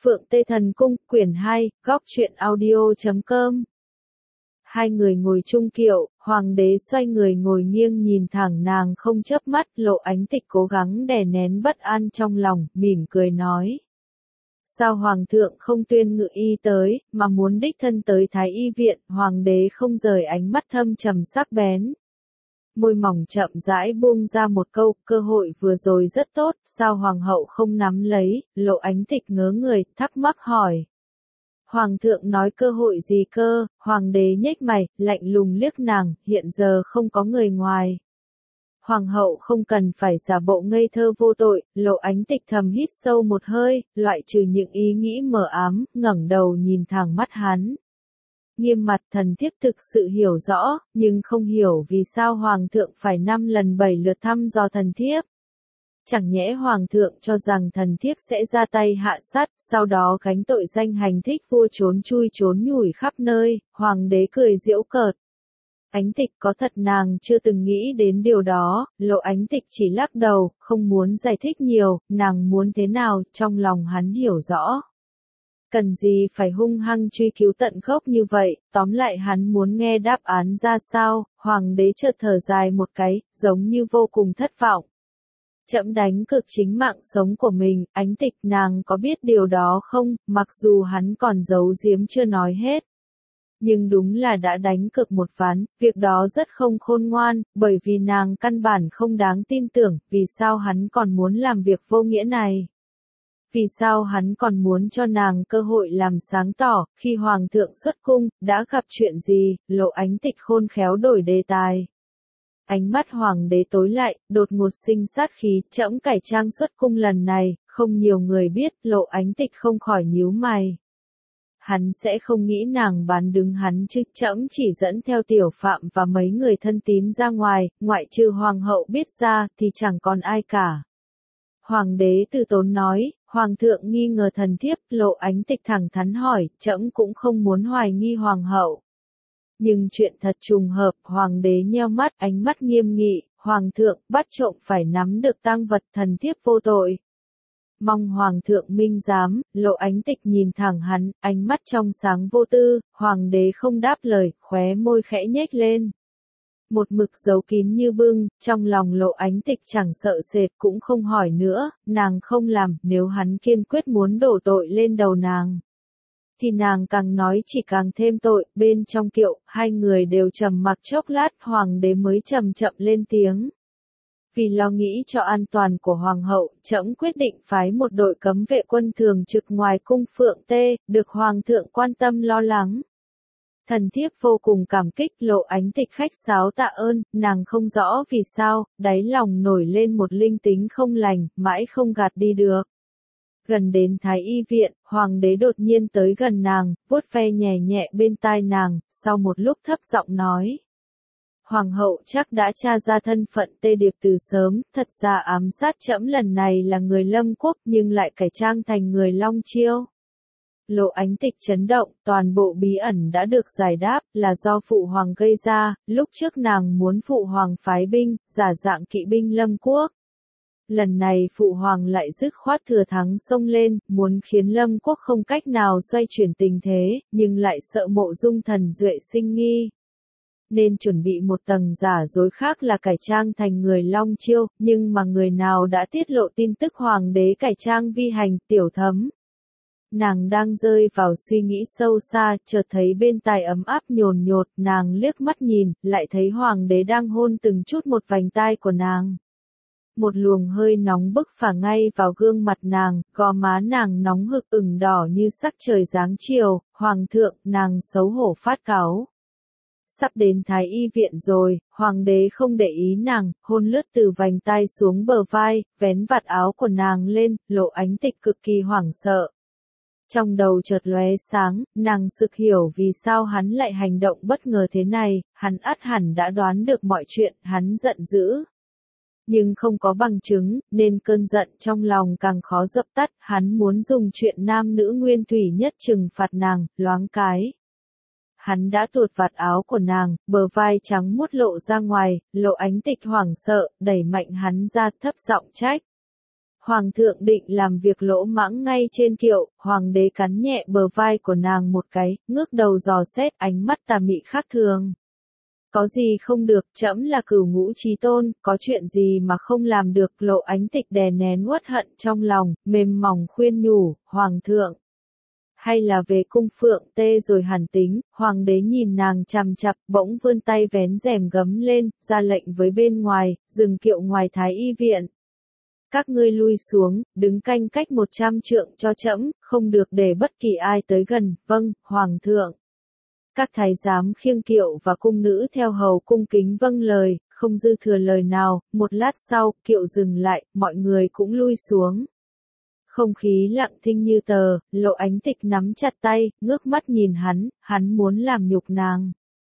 Phượng Tê Thần Cung, quyển 2, góc truyện audio.com. Hai người ngồi chung kiệu, hoàng đế xoay người ngồi nghiêng nhìn thẳng nàng không chớp mắt, Lộ Ánh Tịch cố gắng đè nén bất an trong lòng, mỉm cười nói. Sao hoàng thượng không tuyên ngự y tới, mà muốn đích thân tới Thái Y viện? Hoàng đế không rời ánh mắt thâm trầm sắc bén. Môi mỏng chậm rãi buông ra một câu, cơ hội vừa rồi rất tốt, sao hoàng hậu không nắm lấy? Lộ Ánh Tịch ngớ người, thắc mắc hỏi. Hoàng thượng nói cơ hội gì cơ? Hoàng đế nhếch mày, lạnh lùng liếc nàng, hiện giờ không có người ngoài. Hoàng hậu không cần phải giả bộ ngây thơ vô tội. Lộ Ánh Tịch thầm hít sâu một hơi, loại trừ những ý nghĩ mờ ám, ngẩng đầu nhìn thẳng mắt hắn. Nghiêm mặt, thần thiếp thực sự hiểu rõ, nhưng không hiểu vì sao hoàng thượng phải 5 lần 7 lượt thăm dò thần thiếp. Chẳng nhẽ hoàng thượng cho rằng thần thiếp sẽ ra tay hạ sát, sau đó gánh tội danh hành thích vua trốn chui trốn nhủi khắp nơi? Hoàng đế cười giễu cợt. Ánh Tịch có thật nàng chưa từng nghĩ đến điều đó. Lộ Ánh Tịch chỉ lắc đầu, không muốn giải thích nhiều, nàng muốn thế nào, trong lòng hắn hiểu rõ. Cần gì phải hung hăng truy cứu tận gốc như vậy, tóm lại hắn muốn nghe đáp án ra sao? Hoàng đế chợt thở dài một cái, giống như vô cùng thất vọng. Trẫm đánh cược chính mạng sống của mình. Ánh Tịch, nàng có biết điều đó không? Mặc dù hắn còn giấu giếm chưa nói hết. Nhưng đúng là đã đánh cược một ván, việc đó rất không khôn ngoan, bởi vì nàng căn bản không đáng tin tưởng. Vì sao hắn còn muốn làm việc vô nghĩa này? Vì sao hắn còn muốn cho nàng cơ hội làm sáng tỏ? Khi hoàng thượng xuất cung, đã gặp chuyện gì? Lộ Ánh Tịch khôn khéo đổi đề tài. Ánh mắt hoàng đế tối lại, đột ngột sinh sát khí. Trẫm cải trang xuất cung lần này, không nhiều người biết. Lộ Ánh Tịch không khỏi nhíu mày. Hắn sẽ không nghĩ nàng bán đứng hắn chứ? Trẫm chỉ dẫn theo Tiểu Phạm và mấy người thân tín ra ngoài, ngoại trừ hoàng hậu biết ra, thì chẳng còn ai cả. Hoàng đế từ tốn nói. Hoàng thượng nghi ngờ thần thiếp. Lộ Ánh Tịch thẳng thắn hỏi. Trẫm cũng không muốn hoài nghi hoàng hậu. Nhưng chuyện thật trùng hợp. Hoàng đế nheo mắt, ánh mắt nghiêm nghị. Hoàng thượng, bắt trộm phải nắm được tang vật, thần thiếp vô tội. Mong hoàng thượng minh giám. Lộ Ánh Tịch nhìn thẳng hắn, ánh mắt trong sáng vô tư. Hoàng đế không đáp lời, khóe môi khẽ nhếch lên. Một mực giấu kín như bưng, trong lòng Lộ Ánh Tịch chẳng sợ sệt cũng không hỏi nữa, nàng không làm. Nếu hắn kiên quyết muốn đổ tội lên đầu nàng, thì nàng càng nói chỉ càng thêm tội. Bên trong kiệu, hai người đều trầm mặc chốc lát, hoàng đế mới chậm chậm lên tiếng. Vì lo nghĩ cho an toàn của hoàng hậu, trẫm quyết định phái một đội cấm vệ quân thường trực ngoài cung Phượng Tê, được hoàng thượng quan tâm lo lắng. Thần thiếp vô cùng cảm kích. Lộ Ánh Tịch khách sáo tạ ơn, nàng không rõ vì sao, đáy lòng nổi lên một linh tính không lành, mãi không gạt đi được. Gần đến Thái Y viện, hoàng đế đột nhiên tới gần nàng, vuốt ve nhẹ nhẹ bên tai nàng, sau một lúc thấp giọng nói. Hoàng hậu chắc đã tra ra thân phận Tê Điệp từ sớm, thật ra ám sát trẫm lần này là người Lâm Quốc nhưng lại cải trang thành người Long Chiêu. Lộ Ánh Tịch chấn động, toàn bộ bí ẩn đã được giải đáp, là do phụ hoàng gây ra. Lúc trước nàng muốn phụ hoàng phái binh, giả dạng kỵ binh Lâm Quốc. Lần này phụ hoàng lại dứt khoát thừa thắng xông lên, muốn khiến Lâm Quốc không cách nào xoay chuyển tình thế, nhưng lại sợ Mộ Dung Thần Duệ sinh nghi. Nên chuẩn bị một tầng giả dối khác là cải trang thành người Long Chiêu, nhưng mà người nào đã tiết lộ tin tức hoàng đế cải trang vi hành? Tiểu Thấm. Nàng đang rơi vào suy nghĩ sâu xa, chợt thấy bên tai ấm áp nhồn nhột, nàng liếc mắt nhìn, lại thấy hoàng đế đang hôn từng chút một vành tai của nàng. Một luồng hơi nóng bức phả ngay vào gương mặt nàng, gò má nàng nóng hực ửng đỏ như sắc trời giáng chiều. Hoàng thượng, nàng xấu hổ phát cáu. Sắp đến Thái Y viện rồi, hoàng đế không để ý nàng, hôn lướt từ vành tai xuống bờ vai, vén vạt áo của nàng lên. Lộ Ánh Tịch cực kỳ hoảng sợ. Trong đầu chợt lóe sáng, nàng sực hiểu vì sao hắn lại hành động bất ngờ thế này. Hắn ắt hẳn đã đoán được mọi chuyện. Hắn giận dữ, nhưng không có bằng chứng, nên cơn giận trong lòng càng khó dập tắt. Hắn muốn dùng chuyện nam nữ nguyên thủy nhất trừng phạt nàng. Loáng cái, hắn đã tuột vạt áo của nàng, bờ vai trắng muốt lộ ra ngoài. Lộ Ánh Tịch hoảng sợ, đẩy mạnh hắn ra, thấp giọng trách. Hoàng thượng định làm việc lỗ mãng ngay trên kiệu, hoàng đế cắn nhẹ bờ vai của nàng một cái, ngước đầu dò xét, ánh mắt tà mị khác thường. Có gì không được, trẫm là Cửu Ngũ Chí Tôn, có chuyện gì mà không làm được. Lộ Ánh Tịch đè nén uất hận trong lòng, mềm mỏng khuyên nhủ, hoàng thượng. Hay là về cung Phượng Tê rồi hẳn tính. Hoàng đế nhìn nàng chằm chặp, bỗng vươn tay vén rèm gấm lên, ra lệnh với bên ngoài, dừng kiệu ngoài Thái Y viện. Các ngươi lui xuống, đứng canh cách 100 trượng cho trẫm, không được để bất kỳ ai tới gần. Vâng, hoàng thượng. Các thái giám khiêng kiệu và cung nữ theo hầu cung kính vâng lời, không dư thừa lời nào. Một lát sau, kiệu dừng lại, mọi người cũng lui xuống. Không khí lặng thinh như tờ, Lộ Ánh Tịch nắm chặt tay, ngước mắt nhìn hắn muốn làm nhục nàng.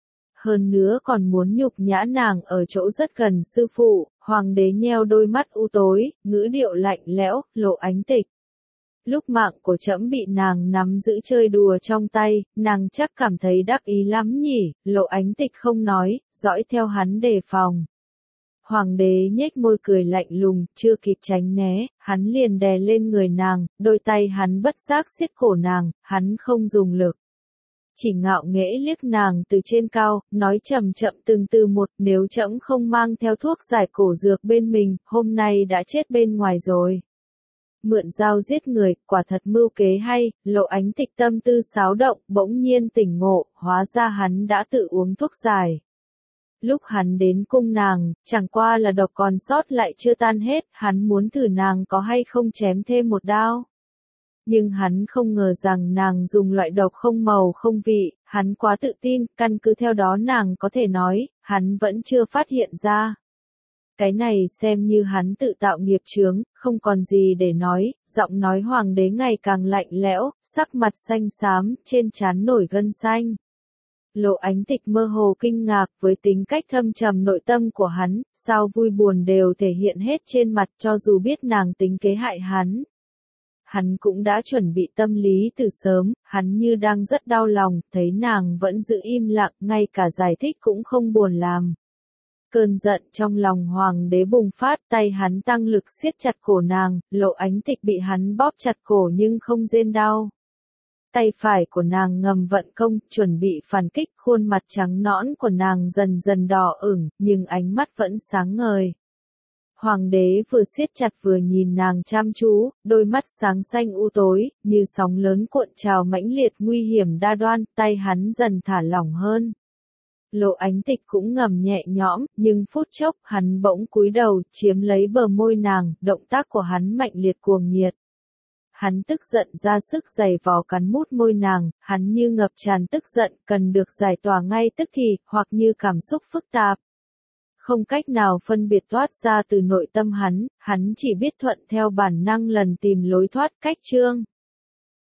Hơn nữa còn muốn nhục nhã nàng ở chỗ rất gần sư phụ. Hoàng đế nheo đôi mắt u tối, ngữ điệu lạnh lẽo, Lộ Ánh Tịch. Lúc mạng của trẫm bị nàng nắm giữ chơi đùa trong tay, nàng chắc cảm thấy đắc ý lắm nhỉ. Lộ Ánh Tịch không nói, dõi theo hắn đề phòng. Hoàng đế nhếch môi cười lạnh lùng, chưa kịp tránh né, hắn liền đè lên người nàng, đôi tay hắn bất giác siết cổ nàng, hắn không dùng lực. Chỉ ngạo nghễ liếc nàng từ trên cao, nói chậm chậm từng từ một, nếu trẫm không mang theo thuốc giải cổ dược bên mình, hôm nay đã chết bên ngoài rồi. Mượn dao giết người, quả thật mưu kế hay. Lộ Ánh Tịch tâm tư xáo động, bỗng nhiên tỉnh ngộ, hóa ra hắn đã tự uống thuốc giải. Lúc hắn đến cung nàng, chẳng qua là độc còn sót lại chưa tan hết, hắn muốn thử nàng có hay không chém thêm một đao. Nhưng hắn không ngờ rằng nàng dùng loại độc không màu không vị, hắn quá tự tin, căn cứ theo đó nàng có thể nói, hắn vẫn chưa phát hiện ra. Cái này xem như hắn tự tạo nghiệp chướng, không còn gì để nói. Giọng nói hoàng đế ngày càng lạnh lẽo, sắc mặt xanh xám, trên trán nổi gân xanh. Lộ Ánh Tịch mơ hồ kinh ngạc với tính cách thâm trầm nội tâm của hắn, sao vui buồn đều thể hiện hết trên mặt cho dù biết nàng tính kế hại hắn. Hắn cũng đã chuẩn bị tâm lý từ sớm, hắn như đang rất đau lòng, thấy nàng vẫn giữ im lặng, ngay cả giải thích cũng không buồn làm. Cơn giận trong lòng hoàng đế bùng phát, tay hắn tăng lực siết chặt cổ nàng. Lộ Ánh Tịch bị hắn bóp chặt cổ nhưng không rên đau. Tay phải của nàng ngầm vận công, chuẩn bị phản kích, khuôn mặt trắng nõn của nàng dần dần đỏ ửng, nhưng ánh mắt vẫn sáng ngời. Hoàng đế vừa siết chặt vừa nhìn nàng chăm chú, đôi mắt sáng xanh u tối, như sóng lớn cuộn trào mãnh liệt nguy hiểm đa đoan, tay hắn dần thả lỏng hơn. Lộ Ánh Tịch cũng ngầm nhẹ nhõm, nhưng phút chốc hắn bỗng cúi đầu, chiếm lấy bờ môi nàng, động tác của hắn mạnh liệt cuồng nhiệt. Hắn tức giận ra sức giày vò cắn mút môi nàng, hắn như ngập tràn tức giận, cần được giải tỏa ngay tức thì, hoặc như cảm xúc phức tạp. Không cách nào phân biệt thoát ra từ nội tâm hắn chỉ biết thuận theo bản năng lần tìm lối thoát cách chương.